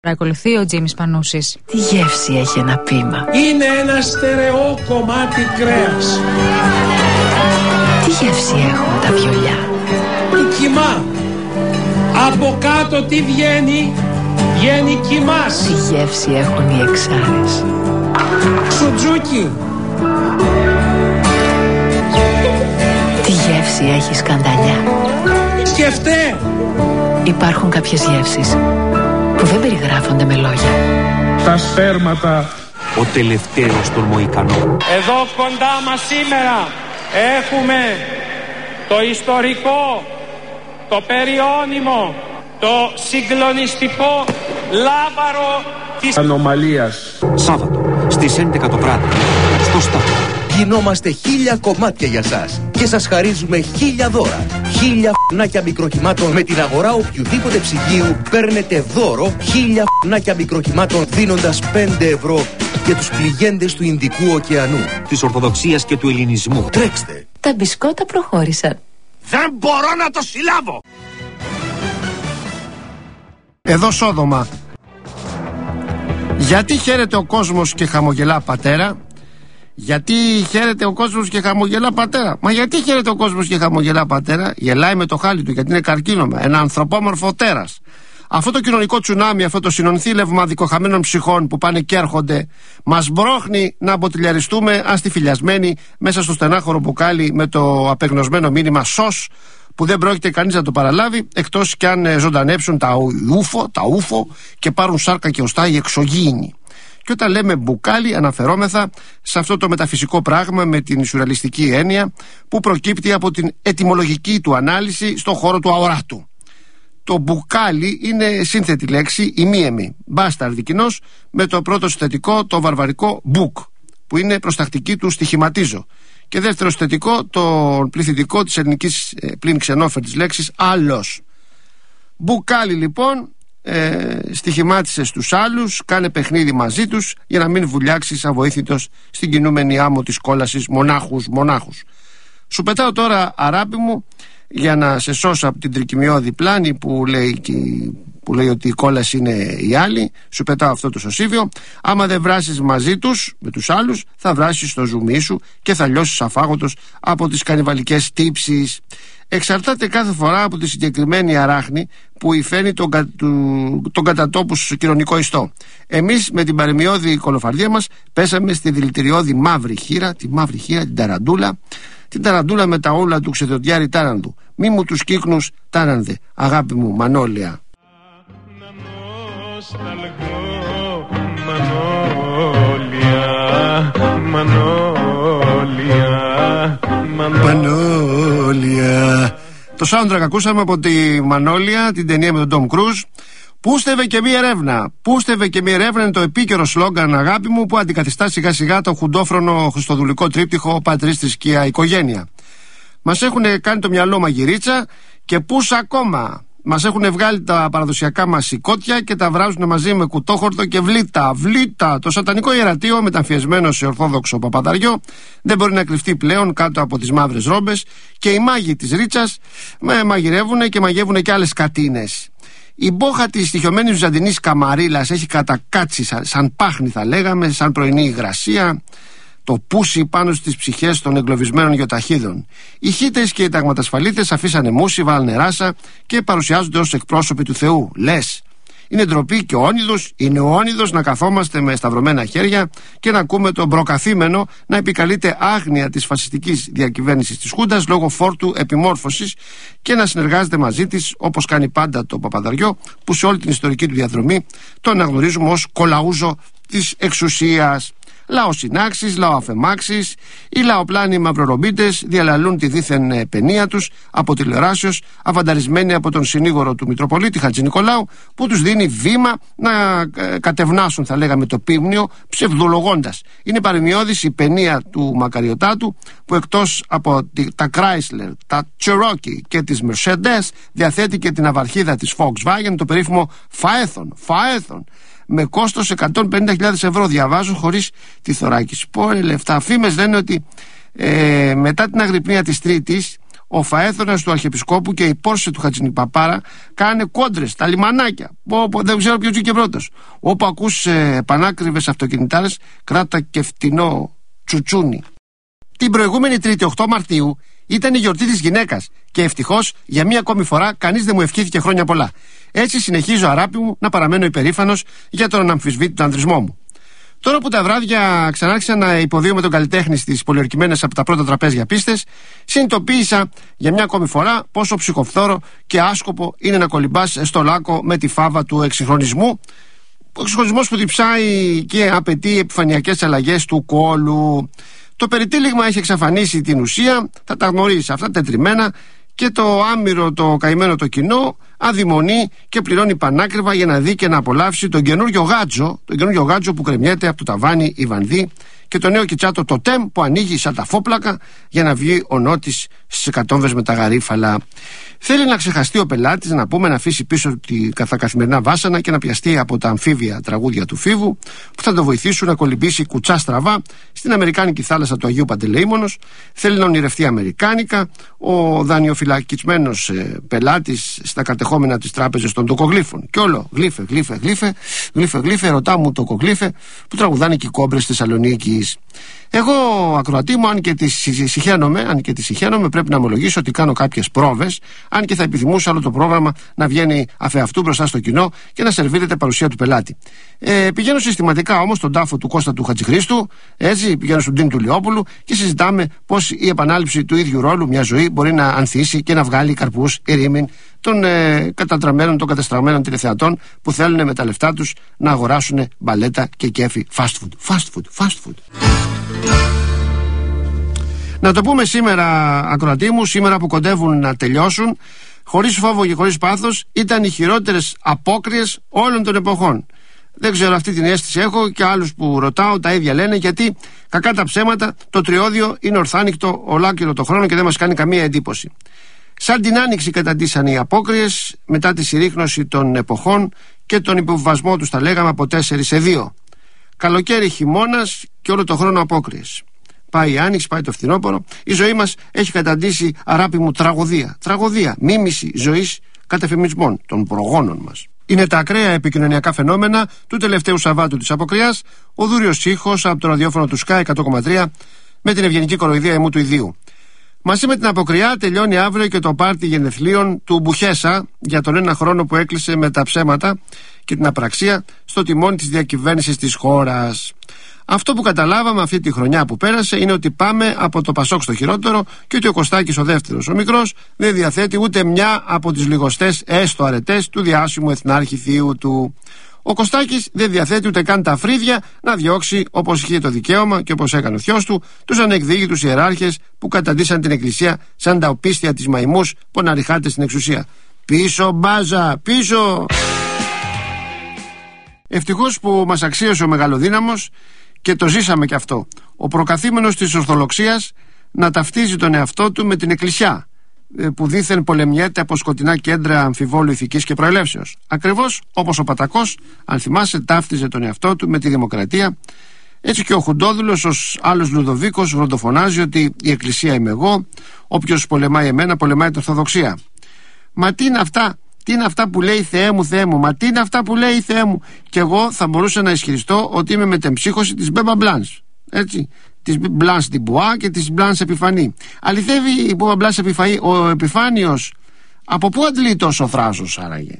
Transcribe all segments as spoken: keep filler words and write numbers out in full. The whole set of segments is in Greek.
Ακολουθεί ο Τζίμις Πανούσης. Τι γεύση έχει ένα πείμα. Είναι ένα στερεό κομμάτι κρέας. Τι γεύση έχουν τα βιολιά. Η κιμά. Από κάτω τι βγαίνει? Βγαίνει κιμάς. Τι γεύση έχουν οι εξάρες. Σουτζούκι. Τι γεύση έχει σκανταλιά. Σκεφτέ. Υπάρχουν κάποιες γεύσεις που δεν περιγράφονται με λόγια. Τα σπέρματα. Ο τελευταίος των Μοϊκανών. Εδώ κοντά μας σήμερα έχουμε το ιστορικό, το περιώνυμο, το συγκλονιστικό λάβαρο της ανομαλίας. Σάββατο στις έντεκα το βράδυ στο Σταύρο. Γινόμαστε χίλια κομμάτια για σας και σας χαρίζουμε χίλια δώρα. Χίλια φ***νάκια μικροχημάτων με την αγορά οποιοδήποτε ψυγείου παίρνετε δώρο χίλια φ***νάκια μικροχημάτων δίνοντας πέντε ευρώ για τους πληγέντες του Ινδικού ωκεανού, Της Ορθοδοξίας και του Ελληνισμού. Τρέξτε. Τα μπισκότα προχώρησαν. Δεν μπορώ να το συλλάβω. Εδώ Σόδομα. Γιατί χαίρεται ο κόσμος και χαμογελά πατέρα? Γιατί χαίρεται ο κόσμος και χαμογελά πατέρα? Μα γιατί χαίρεται ο κόσμος και χαμογελά πατέρα? Γελάει με το χάλι του γιατί είναι καρκίνωμα. Ένα ανθρωπόμορφο τέρας. Αυτό το κοινωνικό τσουνάμι, αυτό το συνονθήλευμα δικοχαμένων ψυχών που πάνε και έρχονται, μας μπρόχνει να αποτυλιαριστούμε αστιφιλιασμένοι μέσα στο στενάχωρο μπουκάλι με το απεγνωσμένο μήνυμα σως, που δεν πρόκειται κανείς να το παραλάβει, εκτός κι αν ζωντανέψουν τα ούφο, τα ούφο και πάρουν σάρκα και οστά οι εξωγήινοι. Και όταν λέμε μπουκάλι αναφερόμεθα σε αυτό το μεταφυσικό πράγμα με την σουρεαλιστική έννοια που προκύπτει από την ετυμολογική του ανάλυση στον χώρο του αοράτου. Το μπουκάλι είναι σύνθετη λέξη, ημίαιμη, μπάσταρδη κοινώς, με το πρώτο συστατικό το βαρβαρικό μπουκ, που είναι προστακτική του στοιχηματίζω, και δεύτερο συστατικό το πληθυντικό της ελληνικής ε, πλην ξενόφερτης λέξης άλλος. Μπουκάλι λοιπόν, ε, στοιχημάτισε στους άλλους, κάνε παιχνίδι μαζί τους για να μην βουλιάξεις αβοήθητος στην κινούμενη άμμο της κόλασης μονάχους μονάχους. Σου πετάω τώρα, αράπη μου, για να σε σώσω από την τρικυμιώδη πλάνη που λέει, που λέει ότι η κόλαση είναι η άλλη. Σου πετάω αυτό το σωσίβιο. Άμα δεν βράσεις μαζί τους, με τους άλλους, θα βράσεις στο ζουμί σου και θα λιώσεις αφάγωτος από τις κανιβαλικές τύψεις. Εξαρτάται κάθε φορά από τη συγκεκριμένη αράχνη που υφαίνει τον, κα, του, τον κατατόπους κοινωνικό ιστό. Εμείς με την παρεμιώδη κολοφαρδία μας πέσαμε στη δηλητηριώδη μαύρη χείρα, τη μαύρη χείρα, την ταραντούλα, την ταραντούλα με τα όλα του ξεδοντιάρη τάρανδου. Μη μου τους κύκνους τάρανδε, αγάπη μου Μανώλια. Μανώλια, Μανώλια. Το soundtrack ακούσαμε από τη Μανώλια, την ταινία με τον Tom Cruise. Πούστευε και μία ερεύνα. Πούστευε και μία ερεύνα είναι το επίκαιρο σλόγγαν, αγάπη μου, που αντικαθιστά σιγά σιγά το χουντόφρονο χριστοδουλικό τρίπτυχο πατρίς, θρησκεία, οικογένεια. Μας έχουν κάνει το μυαλό μαγειρίτσα και πούς ακόμα. Μας έχουν βγάλει τα παραδοσιακά μας σηκώτια και τα βράζουν μαζί με κουτόχορτο και βλήτα. Βλήτα! Το σατανικό ιερατείο, μεταμφιεσμένο σε ορθόδοξο παπαδαριό, δεν μπορεί να κρυφτεί πλέον κάτω από τις μαύρες ρόμπες και οι μάγοι της ρίτσας με μαγειρεύουνε και μαγεύουνε και άλλες κατίνες. Η μπόχα της στοιχειωμένης βυζαντινής καμαρίλας έχει κατακάτσει σαν, σαν πάχνη, θα λέγαμε, σαν πρωινή υγρασία, το πούσι πάνω στις ψυχές των εγκλωβισμένων γεωταχίδων. Οι χίτες και οι ταγματασφαλίτες αφήσανε μουσι, βάλανε ράσα και παρουσιάζονται ως εκπρόσωποι του Θεού. Λες, είναι ντροπή και όνειδος, είναι όνειδος να καθόμαστε με σταυρωμένα χέρια και να ακούμε τον προκαθήμενο να επικαλείται άγνοια της φασιστικής διακυβέρνησης της Χούντας λόγω φόρτου επιμόρφωσης και να συνεργάζεται μαζί της, όπως κάνει πάντα το παπαδαριό, που σε όλη την ιστορική του διαδρομή το αναγνωρίζουμε ως κολαούζο της εξουσίας. Λαοσυνάξεις, λαοαφεμάξεις, οι λαοπλάνοι μαυρορομπίτες διαλαλούν τη δίθεν παινία τους από τηλεοράσεως, αβανταρισμένοι από τον συνήγορο του Μητροπολίτη Χατζηνικολάου, που τους δίνει βήμα να κατευνάσουν, θα λέγαμε, το πίμνιο, ψευδολογώντας. Είναι παρημιώδης η παινία του Μακαριωτάτου, που εκτός από τα Chrysler, τα Cherokee και τις Mercedes διαθέτει και την αυαρχίδα της Volkswagen, το περίφημο Φαέθον. Φαέθον. Με κόστος εκατόν πενήντα χιλιάδες ευρώ, διαβάζω χωρίς τη θωράκιση. Πόρε λεφτά. Φήμες λένε ότι ε, μετά την αγρυπνία της Τρίτης ο φαέθωνας του Αρχιεπισκόπου και η Πόρσε του Χατζηνικπαπάρα κάνανε κόντρες, τα λιμανάκια. Όπου, δεν ξέρω ποιος βγήκε πρώτος. Όπου ακούς ε, πανάκριβες αυτοκινητάρες, κράτα και φτηνό τσουτσούνι. Την προηγούμενη Τρίτη, οκτώ Μαρτίου, ήταν η γιορτή της γυναίκας και ευτυχώς για μία ακόμη φορά κανείς δεν μου ευχήθηκε χρόνια πολλά. Έτσι συνεχίζω, αγάπη μου, να παραμένω υπερήφανος για τον αναμφισβήτητο ανδρισμό μου. Τώρα που τα βράδια ξανάρχισα να υποδίω με τον καλλιτέχνη στις πολιορκημένες από τα πρώτα τραπέζια πίστες, συνειδητοποίησα για μια ακόμη φορά πόσο ψυχοφθόρο και άσκοπο είναι να κολυμπάς στο λάκκο με τη φάβα του εξυγχρονισμού. Ο εξυγχρονισμός που διψάει και απαιτεί επιφανειακές αλλαγές του κόλου. Το περιτύλιγμα έχει εξαφανίσει την ουσία, θα τα γνωρίσει αυτά τετριμμένα, και το άμυρο, το καημένο το κοινό αδειμονεί και πληρώνει πανάκριβα για να δει και να απολαύσει τον καινούριο γάτζο, τον καινούριο γάτζο που κρεμιέται από το ταβάνι η Βανδύ, και το νέο κιτσάτο το τεμ που ανοίγει σαν τα φόπλακα για να βγει ο νότης στις εκατόμβες με τα γαρίφαλα. Θέλει να ξεχαστεί ο πελάτης, να πούμε, να αφήσει πίσω τα καθημερινά βάσανα και να πιαστεί από τα αμφίβια τραγούδια του Φίβου που θα το βοηθήσουν να κολυμπήσει κουτσά στραβά στην αμερικάνικη θάλασσα του Αγίου Παντελεήμονος. Θέλει να ονειρευτεί αμερικάνικα ο δανειοφυλακισμένος ε, πελάτης στα κατεχόμενα της τράπεζας των τοκογλύφων. Και όλο γλύφε, γλύφε, γλύφε, γλύφε, γλύφε, ρωτά μου τοκογλύφε που τραγουδάνε και οι κόμπρες της Θεσσαλονίκης. Εγώ, ακροατή μου, αν και τη συχαίνομαι, αν και τη συχαίνομαι, πρέπει να ομολογήσω ότι κάνω κάποιες πρόβες, αν και θα επιθυμούσα όλο το πρόγραμμα να βγαίνει αφεαυτού μπροστά στο κοινό και να σερβίρεται παρουσία του πελάτη. Ε, πηγαίνω συστηματικά όμως στον τάφο του Κώστα του Χατζηχρήστου, έτσι, πηγαίνω στον Τιν του Λιόπουλου και συζητάμε πώς η επανάληψη του ίδιου ρόλου μια ζωή μπορεί να ανθίσει και να βγάλει καρπούς ερήμην των ε, κατατραμμένων, των κατεστραμμένων τηλεθεατών που θέλουν με τα λεφτά τους να αγοράσουν μπαλέτα και κέφι fast food. Fast food, fast food. Να το πούμε σήμερα, ακροατή μου, σήμερα που κοντεύουν να τελειώσουν, χωρίς φόβο και χωρίς πάθος, ήταν οι χειρότερες απόκριες όλων των εποχών. Δεν ξέρω, αυτή την αίσθηση έχω και άλλους που ρωτάω τα ίδια λένε, γιατί κακά τα ψέματα το τριώδιο είναι ορθάνικτο ολάκυρο το χρόνο και δεν μας κάνει καμία εντύπωση. Σαν την άνοιξη καταντήσαν οι απόκριες μετά τη συρρίκνωση των εποχών και τον υποβιβασμό τους, τα λέγαμε, από τέσσερις σε δύο. Καλοκαίρι, χειμώνας και όλο το χρόνο απόκριες. Πάει η άνοιξη, πάει το φθινόπωρο. Η ζωή μας έχει καταντήσει, αγάπη μου, τραγωδία. Τραγωδία, μίμηση ζωής κατεφημισμών των προγόνων μας. Είναι τα ακραία επικοινωνιακά φαινόμενα του τελευταίου Σαββάτου της αποκριάς, ο δούριος ήχος από το ραδιόφωνο του Sky εκατό κόμμα τρία με την ευγενική κοροϊδία εμού του ιδίου. Μαζί με την αποκριά τελειώνει αύριο και το πάρτι γενεθλίων του Μπουχέσα για τον ένα χρόνο που έκλεισε με τα ψέματα και την απραξία στο τιμόνι της διακυβέρνησης της χώρας. Αυτό που καταλάβαμε αυτή τη χρονιά που πέρασε είναι ότι πάμε από το Πασόκ στο χειρότερο και ότι ο Κωστάκης ο δεύτερος, ο μικρός, δεν διαθέτει ούτε μια από τις λιγοστές έστω αρετές του διάσημου εθνάρχη θείου του. Ο Κωστάκης δεν διαθέτει ούτε καν τα φρύδια να διώξει, όπως είχε το δικαίωμα και όπως έκανε ο θειός του, τους ανεκδίκητους ιεράρχες που καταντήσαν την Εκκλησία σαν τα οπίστια της μαϊμούς που αναρριχάται στην εξουσία. Πίσω μπάζα, πίσω! Ευτυχώς που μας αξίωσε ο μεγαλοδύναμος και το ζήσαμε κι αυτό. Ο προκαθήμενος της Ορθοδοξίας να ταυτίζει τον εαυτό του με την Εκκλησιά, που δήθεν πολεμιέται από σκοτεινά κέντρα αμφιβόλου ηθικής και προελεύσεως. Ακριβώς όπως ο Πατακός, αν θυμάσαι, ταύτιζε τον εαυτό του με τη Δημοκρατία. Έτσι και ο Χουντόδουλος ως άλλος Λουδοβίκος βροντοφωνάζει ότι η Εκκλησία είμαι εγώ, όποιος πολεμάει εμένα πολεμάει την Ορθοδοξία. Μα τι είναι αυτά, τι είναι αυτά που λέει Θεέ μου, Θεέ μου, μα τι είναι αυτά που λέει Θεέ μου? Και εγώ θα μπορούσα να ισχυριστώ ότι είμαι μετεμψύχωση της Μπέμπα Μπλάνς, έτσι, της Μπλάνς Τιμπουά και της Μπλάνς Επιφανή. Αληθεύει η Μπέμπα Μπλάνς Επιφανή, ο Επιφάνιος από πού αντλεί τόσο θράσος άραγε?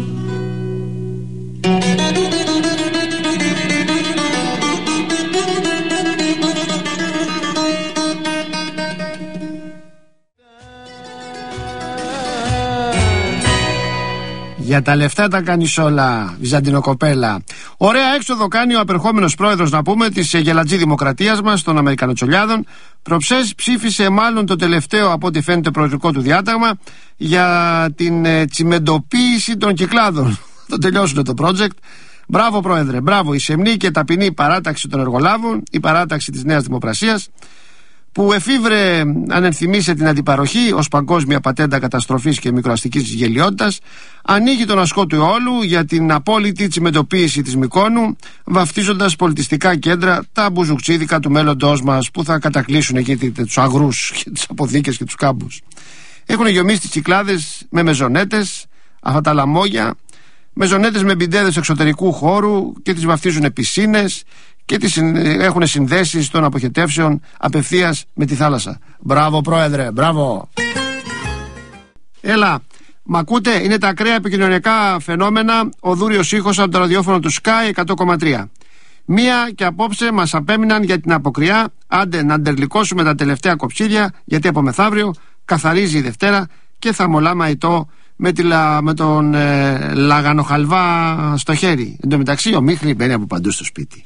Για τα λεφτά τα κάνεις όλα, Βυζαντινοκοπέλα. Ωραία έξοδο κάνει ο απερχόμενος πρόεδρος, να πούμε, της γελατζή δημοκρατίας μας, των Αμερικανοτσολιάδων. Προψές ψήφισε μάλλον το τελευταίο, από ό,τι φαίνεται, προεδρικό του διάταγμα για την ε, τσιμεντοποίηση των κυκλάδων. Το τελειώσουν το project. Μπράβο, πρόεδρε, μπράβο. Η σεμνή και ταπεινή παράταξη των εργολάβων, η παράταξη της Νέας Δημοκρασίας. που εφήβρε ανενθυμίσε την αντιπαροχή ως παγκόσμια πατέντα καταστροφής και μικροαστικής γελιότητας, ανοίγει τον ασκό του αιώλου για την απόλυτη τσιμεντοποίηση της Μυκόνου, βαφτίζοντας πολιτιστικά κέντρα τα μπουζουκτσίδικα του μέλλοντός μας που θα κατακλείσουν εκεί τους αγρούς και τις αποθήκες και τους κάμπους. Έχουν γεμίσει τις Κυκλάδες με μεζονέτες, αυτά τα λαμόγια, μεζονέτες με μπιντέδες εξωτερικού χώρου και τις βαφτίζουν πισίνες και τις έχουν συνδέσεις των αποχετεύσεων απευθείας με τη θάλασσα. Μπράβο πρόεδρε, μπράβο. Έλα, μ' ακούτε, είναι τα ακραία επικοινωνιακά φαινόμενα, ο δούριος ήχος από το ραδιόφωνο του Sky εκατό κόμμα τρία. Μία και απόψε μας απέμειναν για την αποκριά, άντε να αντερλικώσουμε τα τελευταία κοψίδια, γιατί από μεθαύριο καθαρίζει η Δευτέρα και θα μολά μαϊτό με, τη, με τον ε, λαγανοχαλβά στο χέρι. Εν τω μεταξύ ο Μίχλη μπαίνει από παντού στο σπίτι.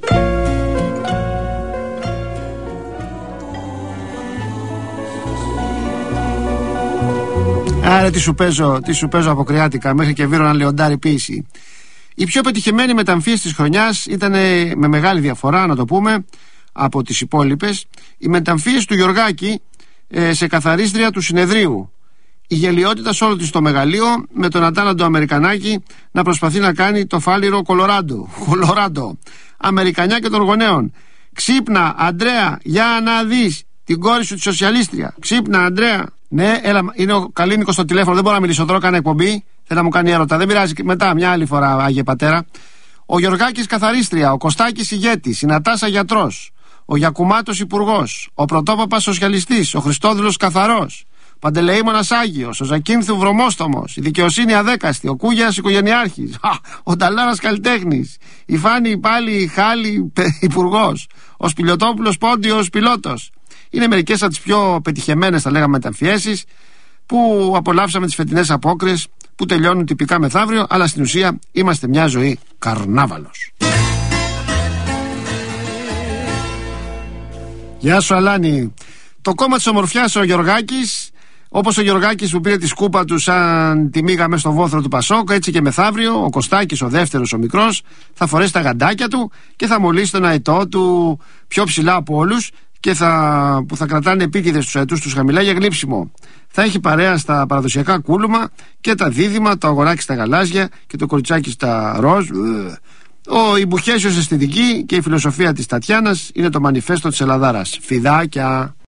Άρα τι σου παίζω, τι σου παίζω αποκριάτικα, μέχρι και βίρονα λεοντάρι ποίηση. Η πιο πετυχημένη μεταμφίεση της χρονιάς ήταν, με μεγάλη διαφορά να το πούμε, από τις υπόλοιπες, η μεταμφίεση του Γιωργάκη ε, σε καθαρίστρια του συνεδρίου. Η γελιότητα σε όλο της το μεγαλείο, με τον ατάλλαντο Αμερικανάκι να προσπαθεί να κάνει το φάλιρο Κολοράντο. Κολοράντο. Αμερικανιά και των γονέων. Ξύπνα, Αντρέα, για να δεις την κόρη σου τη σοσιαλίστρια. Ξύπνα, Αντρέα. Ναι, έλα, είναι ο Καλίνικος στο τηλέφωνο, δεν μπορώ να μιλήσω τώρα, κάνω εκπομπή. Θέλει να μου κάνει έρωτα. Δεν πειράζει, μετά, μια άλλη φορά, Άγιε Πατέρα. Ο Γιωργάκης καθαρίστρια, ο Κωστάκης ηγέτης, η Νατάσα γιατρός, ο Γιακουμάτος υπουργός, ο Πρωτόπαπας σοσιαλιστής, ο Χριστόδουλος καθαρός, Παντελεήμονας Άγιος, ο Ζακίνθου βρωμόστομος, η Δικαιοσύνη αδέκαστη, ο Κούγιας οικογενειάρχης, ο Νταλάρας καλλιτέχνης, η Φάνη πάλι Χάλη υπουργός, ο Σπηλιοτόπουλος Πόντιος πιλότος. Είναι μερικές από τις πιο πετυχεμένες, θα λέγαμε, μεταμφιέσεις που απολαύσαμε τις φετινές απόκριες που τελειώνουν τυπικά μεθαύριο, αλλά στην ουσία είμαστε μια ζωή καρνάβαλος. Γεια σου Αλάνη. Το κόμμα της ομορφιάς ο Γιωργάκης, όπως ο Γιωργάκης που πήρε τη σκούπα του σαν τη μίγα μες στο βόθρο του Πασόκ, έτσι και μεθαύριο ο Κωστάκης, ο δεύτερος, ο μικρός, θα φορέσει τα γαντάκια του και θα μολύσει τον αετό του πιο ψηλά από όλους και θα, που θα κρατάνε επίτηδες τους αετούς τους χαμηλά για γλύψιμο. Θα έχει παρέα στα παραδοσιακά κούλουμα και τα δίδυμα, το αγοράκι στα γαλάζια και το κοριτσάκι στα ροζ. Ο Ημπουχέσιος αισθητική και η φιλοσοφία της Τατιάνας είναι το μανιφέστο της Ελλαδάρας. Φιδάκια.